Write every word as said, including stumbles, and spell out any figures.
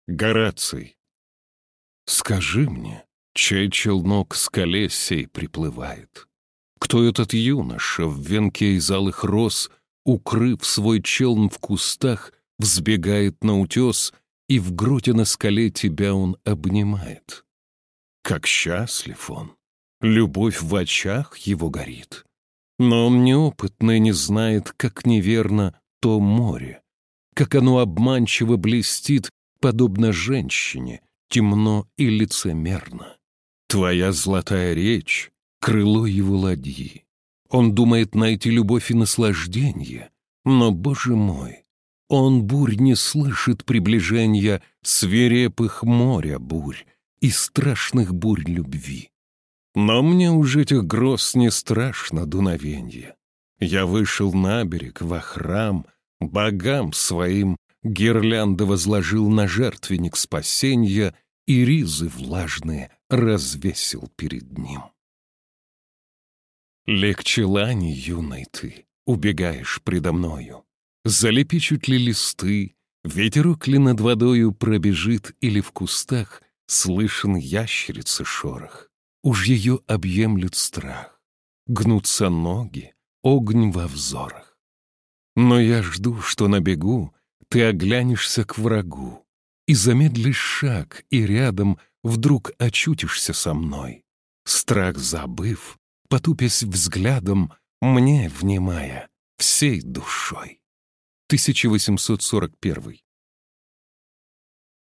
Гораций. Скажи мне, чей челнок к скале сей приплывает? Кто этот юноша в венке из алых роз, укрыв свой челн в кустах, взбегает на утес, и в гроте на скале тебя он обнимает? Как счастлив он! Любовь в очах его горит. Но он неопытный не знает, как неверно то море, как оно обманчиво блестит, подобно женщине, темно и лицемерно. Твоя золотая речь — крыло его ладьи. Он думает найти любовь и наслаждение, но, Боже мой, он бурь не слышит приближения свирепых моря бурь и страшных бурь любви. Но мне уж этих гроз не страшно дуновенье. Я вышел на берег, во храм, богам своим гирлянды возложил на жертвенник спасенья и ризы влажные развесил перед ним. Легче лани, юной ты, убегаешь предо мною. Залепи чуть ли листы, ветерок ли над водою пробежит, или в кустах слышен ящерицы шорох. Уж ее объемлет страх, гнутся ноги, огонь во взорах. Но я жду, что на бегу ты оглянешься к врагу и замедлишь шаг, и рядом вдруг очутишься со мной. Страх забыв, потупясь взглядом, мне внимая всей душой. тысяча восемьсот сорок первый.